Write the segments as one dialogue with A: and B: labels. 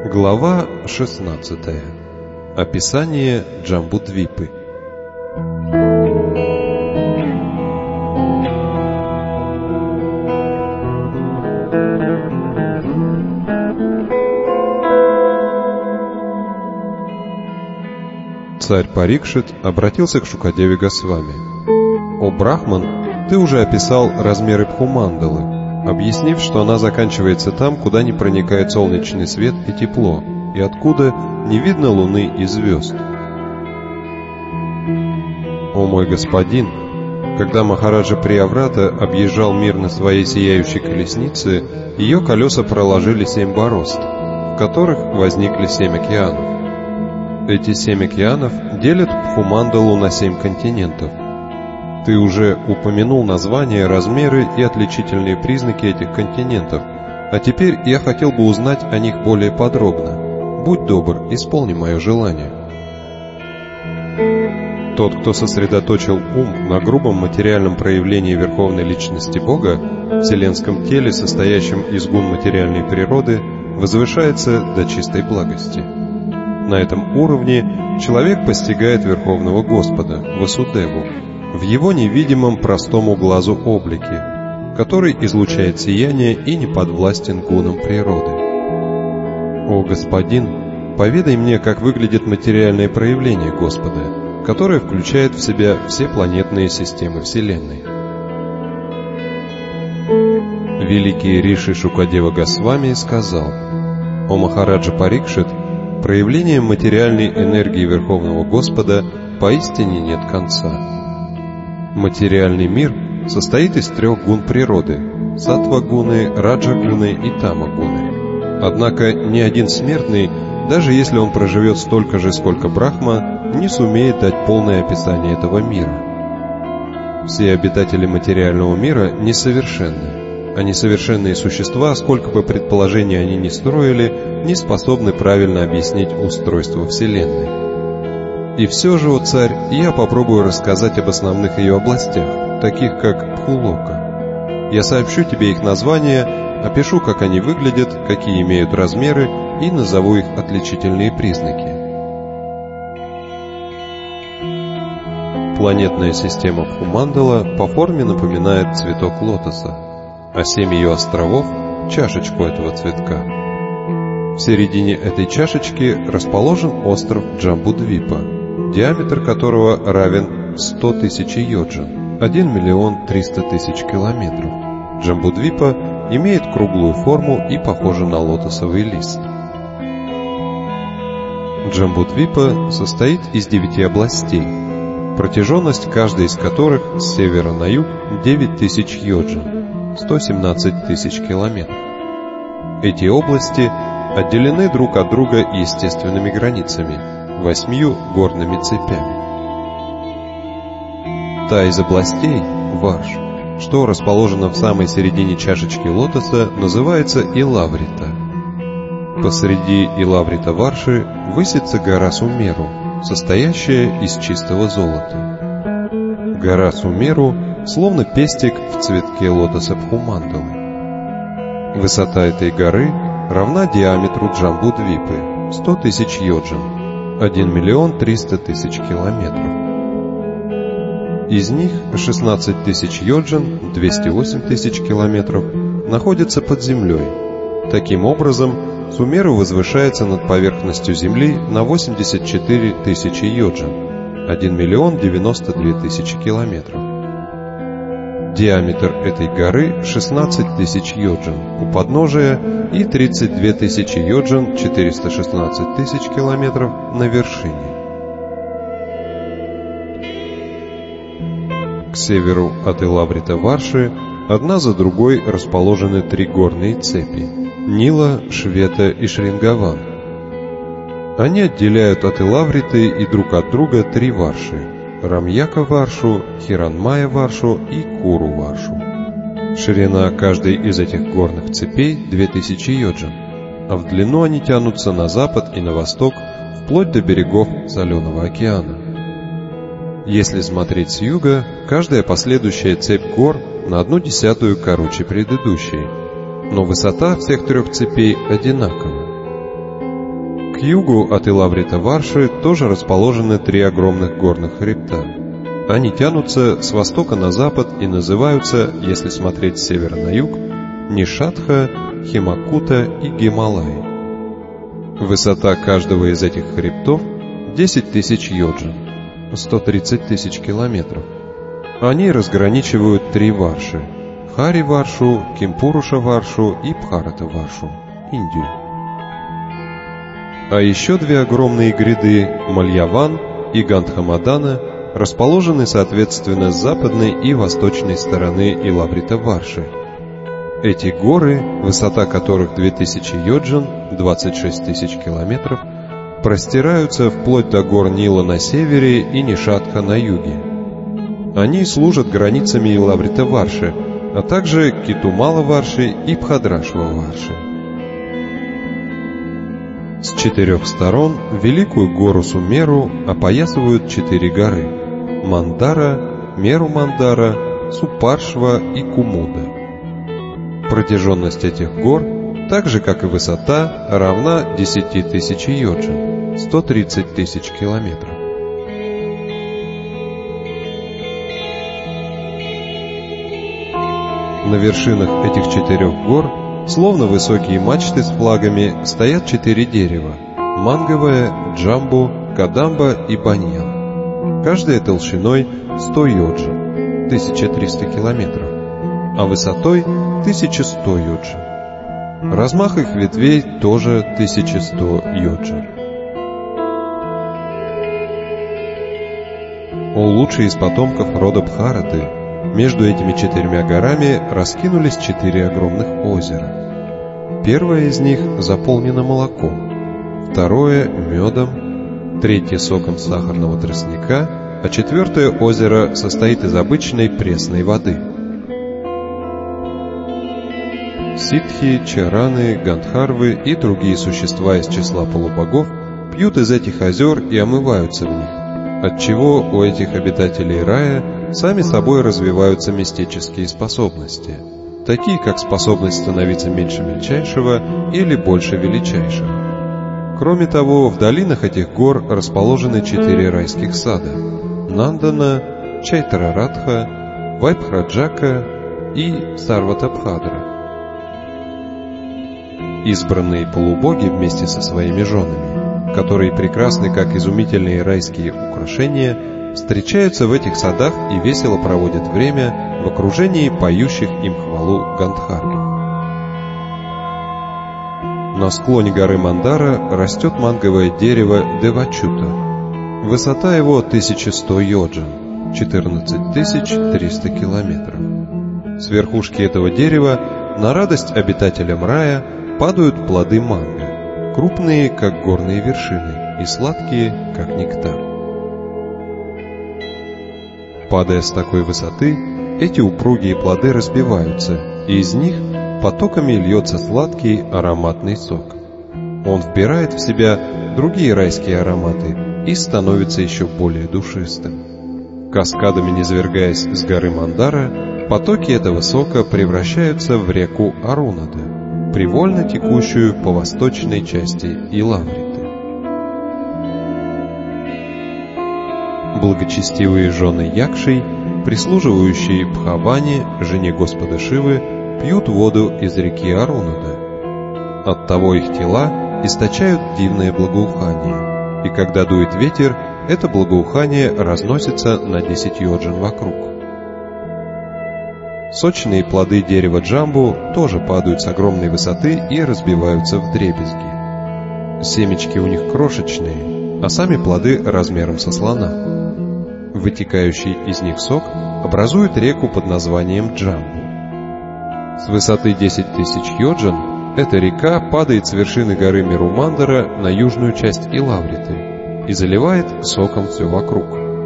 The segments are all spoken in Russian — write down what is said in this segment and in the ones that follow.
A: Глава 16. Описание Джамбудвипы. Царь Парикшит обратился к Шукадеве Госвами. «О Брахман, ты уже описал размеры Бхумандалы, объяснив, что она заканчивается там, куда не проникает солнечный свет и тепло, и откуда не видно луны и звезд. О мой господин, когда Махараджа Прияврата объезжал мир на своей сияющей колеснице, ее колеса проложили 7 борозд, в которых возникли 7 океанов. Эти 7 океанов делят Бхумандалу на 7 континентов. Ты уже упомянул названия, размеры и отличительные признаки этих континентов, а теперь я хотел бы узнать о них более подробно. Будь добр, исполни мое желание». Тот, кто сосредоточил ум на грубом материальном проявлении Верховной Личности Бога, в вселенском теле, состоящем из гун материальной природы, возвышается до чистой благости. На этом уровне человек постигает Верховного Господа, Васудеву, в его невидимом простому глазу облике, который излучает сияние и не подвластен гунам природы. О господин, поведай мне, как выглядит материальное проявление Господа, которое включает в себя все планетные системы Вселенной. Великий Риши Шукадева Госвами сказал: «О Махараджа Парикшит, проявлением материальной энергии Верховного Господа поистине нет конца. Материальный мир состоит из 3 гун природы – саттва-гуны, раджа-гуны и тама-гуны. Однако ни один смертный, даже если он проживет столько же, сколько Брахма, не сумеет дать полное описание этого мира. Все обитатели материального мира несовершенны, а несовершенные существа, сколько бы предположений они ни строили, не способны правильно объяснить устройство Вселенной. И все же, о царь, я попробую рассказать об основных ее областях, таких как Бхулока. Я сообщу тебе их названия, опишу, как они выглядят, какие имеют размеры, и назову их отличительные признаки. Планетная система Бхумандала по форме напоминает цветок лотоса, а 7 ее островов – чашечку этого цветка. В середине этой чашечки расположен остров Джамбудвипа, диаметр которого равен 100 тысяч йоджин, 1 300 000 километров. Джамбудвипа имеет круглую форму и похожа на лотосовый лист. Джамбудвипа состоит из 9 областей, протяженность каждой из которых с севера на юг 9000 йоджин, 117 тысяч километров. Эти области отделены друг от друга естественными границами, 8 горными цепями. Та из областей, Варш, что расположена в самой середине чашечки лотоса, называется Илаврита. Посреди Илаврита Варши высится гора Сумеру, состоящая из чистого золота. Гора Сумеру словно пестик в цветке лотоса Бхумандалы. Высота этой горы равна диаметру Джамбудвипы, 100 тысяч йоджин, 1 300 000 километров. Из них 16 тысяч йоджин, 208 тысяч километров, находятся под землей. Таким образом, Сумеру возвышается над поверхностью Земли на 84 тысячи йоджин, 1 92 000 километров. Диаметр этой горы 16 тысяч йоджин у подножия и 32 тысячи йоджин, 416 000 километров на вершине. К северу от Илаврита Варши одна за другой расположены 3 горные цепи – Нила, Швета и Шрингаван. Они отделяют от Илавриты и друг от друга 3 Варши – Рамьяка Варшу, Хиранмая Варшу и Куру Варшу. Ширина каждой из этих горных цепей 2000 йоджин, а в длину они тянутся на запад и на восток, вплоть до берегов Соленого океана. Если смотреть с юга, каждая последующая цепь гор на 1/10 короче предыдущей, но высота всех 3 цепей одинакова. К югу от Илаврита-Варши тоже расположены 3 огромных горных хребта. Они тянутся с востока на запад и называются, если смотреть с севера на юг, Нишатха, Химакута и Гималаи. Высота каждого из этих хребтов 10 тысяч йоджин, 130 тысяч километров. Они разграничивают 3 варши – Хари-Варшу, Кимпуруша-Варшу и Бхарата-Варшу, Индию. А еще 2 огромные гряды – Мальяван и Гандхамадана – расположены соответственно с западной и восточной стороны Илаврита-Варши. Эти горы, высота которых 2000 йоджин, 26 тысяч километров, простираются вплоть до гор Нила на севере и Нишатха на юге. Они служат границами Илаврита-Варши, а также Китумала-Варши и Бхадрашва-Варши. С 4 сторон великую гору Сумеру опоясывают 4 горы – Мандара, Меру-Мандара, Супаршва и Кумуда. Протяженность этих гор, так же как и высота, равна 10 тысяч йоджин, 130 тысяч километров. На вершинах этих 4 гор, словно высокие мачты с флагами, стоят 4 дерева – манговое, джамбу, кадамба и баньян. Каждая толщиной 100 йоджин, 1300 километров, а высотой 1100 йоджин. Размах их ветвей тоже 1100 йоджин. О лучший из потомков рода Бхараты, между этими 4 горами раскинулись 4 огромных озера. Первое из них заполнено молоком, второе – медом, третье – соком сахарного тростника, а 4 озеро состоит из обычной пресной воды. Ситхи, чараны, гандхарвы и другие существа из числа полубогов пьют из этих озер и омываются в них, отчего у этих обитателей рая сами собой развиваются мистические способности, такие как способность становиться меньше мельчайшего или больше величайшего. Кроме того, в долинах этих гор расположены 4 райских сада – Нандана, Чайтарарадха, Вайбхраджака и Сарватабхадра. Избранные полубоги вместе со своими женами, которые прекрасны как изумительные райские украшения, встречаются в этих садах и весело проводят время в окружении поющих им хвалу гандхарвов. На склоне горы Мандара растет манговое дерево Девачута. Высота его 1100 йоджин, 14 300 километров. С верхушки этого дерева на радость обитателям рая падают плоды манго, крупные, как горные вершины, и сладкие, как нектар. Падая с такой высоты, эти упругие плоды разбиваются, и из них потоками льется сладкий ароматный сок. Он вбирает в себя другие райские ароматы и становится еще более душистым. Каскадами низвергаясь с горы Мандара, потоки этого сока превращаются в реку Арунада, привольно текущую по восточной части Илавриты. Благочестивые жены Якшей, прислуживающие Бхавани, жене Господа Шивы, пьют воду из реки Арунада. Оттого их тела источают дивное благоухание, и когда дует ветер, это благоухание разносится на 10 йоджин вокруг. Сочные плоды дерева джамбу тоже падают с огромной высоты и разбиваются вдребезги. Семечки у них крошечные, а сами плоды размером со слона. Вытекающий из них сок образует реку под названием Джамбу. С высоты 10 тысяч йоджин эта река падает с вершины горы Меру-Мандара на южную часть Илавриты и заливает соком все вокруг.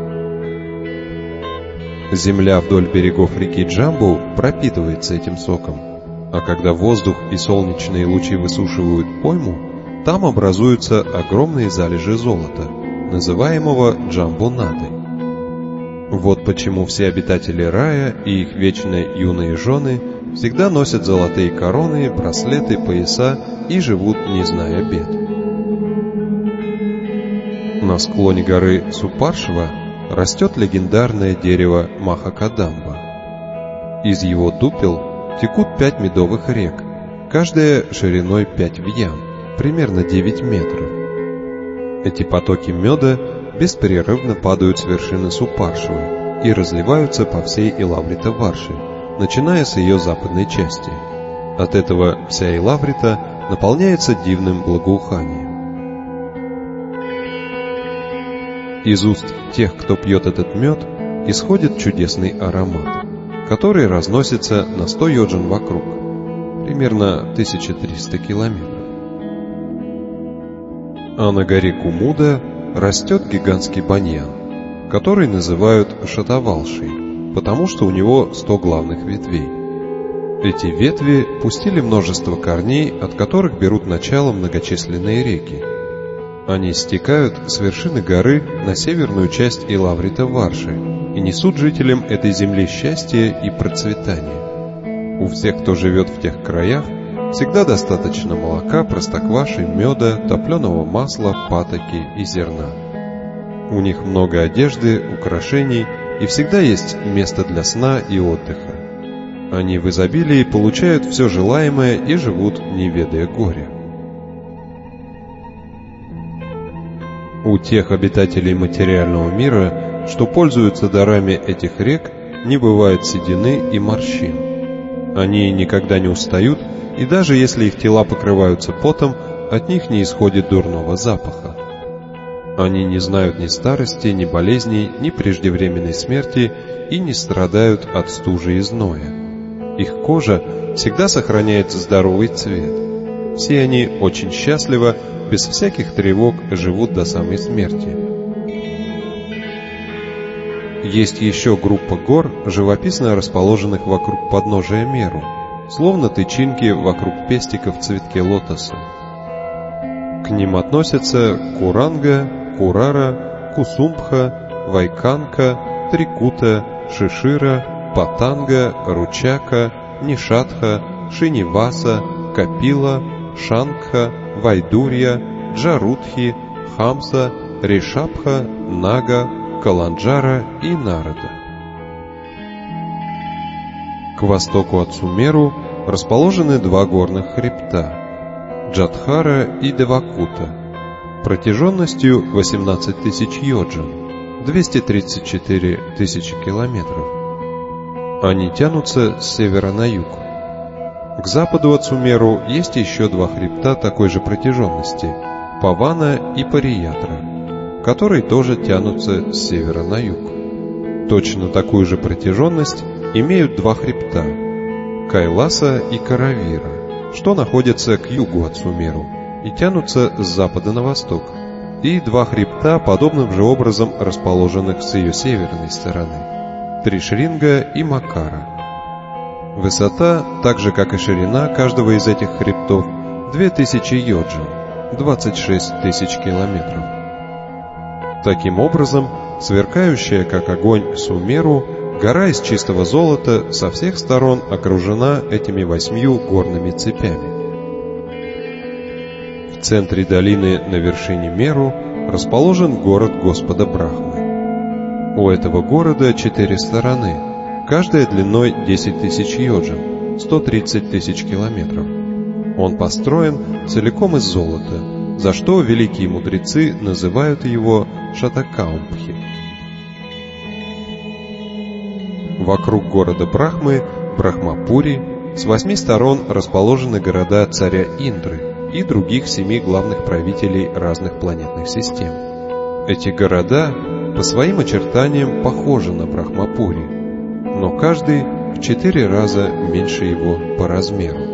A: Земля вдоль берегов реки Джамбу пропитывается этим соком, а когда воздух и солнечные лучи высушивают пойму, там образуются огромные залежи золота, называемого Джамбунадой. Вот почему все обитатели рая и их вечно юные жены всегда носят золотые короны, браслеты, пояса и живут, не зная бед. На склоне горы Супаршва растет легендарное дерево Махакадамба. Из его дупел текут 5 медовых рек, каждая шириной 5 вьян, примерно 9 метров. Эти потоки меда беспрерывно падают с вершины Супаршвы и разливаются по всей Илаврита-Варши, начиная с ее западной части. От этого вся Илаврита наполняется дивным благоуханием. Из уст тех, кто пьет этот мед, исходит чудесный аромат, который разносится на 100 йоджин вокруг, примерно 1300 километров. А на горе Кумуда растет гигантский баньян, который называют шатавалшей, потому что у него 100 главных ветвей. Эти ветви пустили множество корней, от которых берут начало многочисленные реки. Они стекают с вершины горы на северную часть Илаврита-Варши и несут жителям этой земли счастье и процветание. У всех, кто живет в тех краях, всегда достаточно молока, простокваши, меда, топленого масла, патоки и зерна. У них много одежды, украшений и всегда есть место для сна и отдыха. Они в изобилии получают все желаемое и живут, не ведая горя. У тех обитателей материального мира, что пользуются дарами этих рек, не бывает седины и морщин. Они никогда не устают, и даже если их тела покрываются потом, от них не исходит дурного запаха. Они не знают ни старости, ни болезней, ни преждевременной смерти и не страдают от стужи и зноя. Их кожа всегда сохраняет здоровый цвет. Все они очень счастливо, без всяких тревог живут до самой смерти. Есть еще группа гор, живописно расположенных вокруг подножия Меру, словно тычинки вокруг пестика в цветке лотоса. К ним относятся Куранга, Курара, Кусумбха, Вайканка, Трикута, Шишира, Патанга, Ручака, Нишатха, Шиниваса, Капила, Шангха, Вайдурья, Джарутхи, Хамса, Ришабха, Нага, Каланджара и Нарада. К востоку от Сумеру расположены 2 горных хребта – Джатхара и Девакута, протяженностью 18 тысяч йоджин, 234 тысячи километров. Они тянутся с севера на юг. К западу от Сумеру есть еще 2 хребта такой же протяженности – Павана и Париятра, которые тоже тянутся с севера на юг. Точно такую же протяженность имеют 2 хребта – Кайласа и Каравира, что находятся к югу от Сумеру и тянутся с запада на восток, и 2 хребта, подобным же образом расположенных с ее северной стороны – Тришринга и Макара. Высота, так же как и ширина каждого из этих хребтов, 2000 йоджин, 26 тысяч километров. Таким образом, сверкающая как огонь Сумеру, гора из чистого золота со всех сторон окружена этими 8 горными цепями. В центре долины на вершине Меру расположен город Господа Брахмы. У этого города 4 стороны, каждая длиной 10 тысяч йоджин, 130 тысяч километров. Он построен целиком из золота, за что великие мудрецы называют его Шатакаумбхи. Вокруг города Брахмы, Брахмапури, с 8 сторон расположены города царя Индры и других 7 главных правителей разных планетных систем. Эти города по своим очертаниям похожи на Брахмапури, но каждый в 4 раза меньше его по размеру.